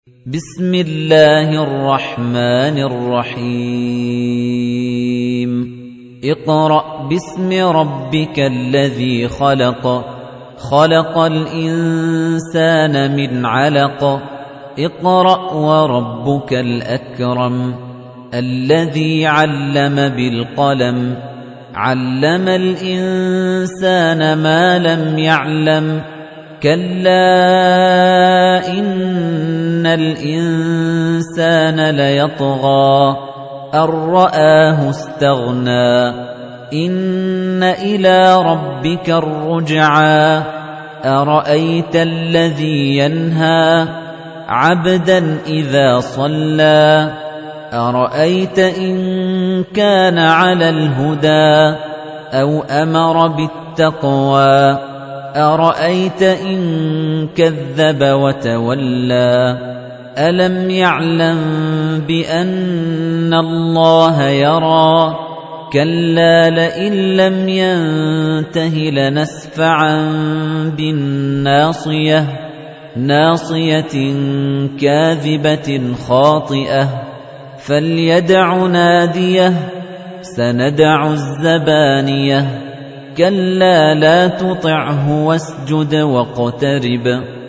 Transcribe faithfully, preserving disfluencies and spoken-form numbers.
بسم الله الرحمن الرحيم اقرأ باسم ربك الذي خلق خلق الإنسان من علق اقرأ وربك الأكرم الذي علم بالقلم علم الإنسان ما لم يعلم كلا إن الإنسان ليطغى أن رآه استغنى إن إلى ربك الرجعى أرأيت الذي ينهى عبدا إذا صلى أرأيت إن كان على الهدى أو أمر بالتقوى أرأيت إن كذب وتولى ألم يعلم بأن الله يرى كلا لئن لم ينته لنسفعا بالناصية ناصية كاذبة خاطئة فليدع ناديه سندع الزبانية كلا لا تطعه واسجد واقترب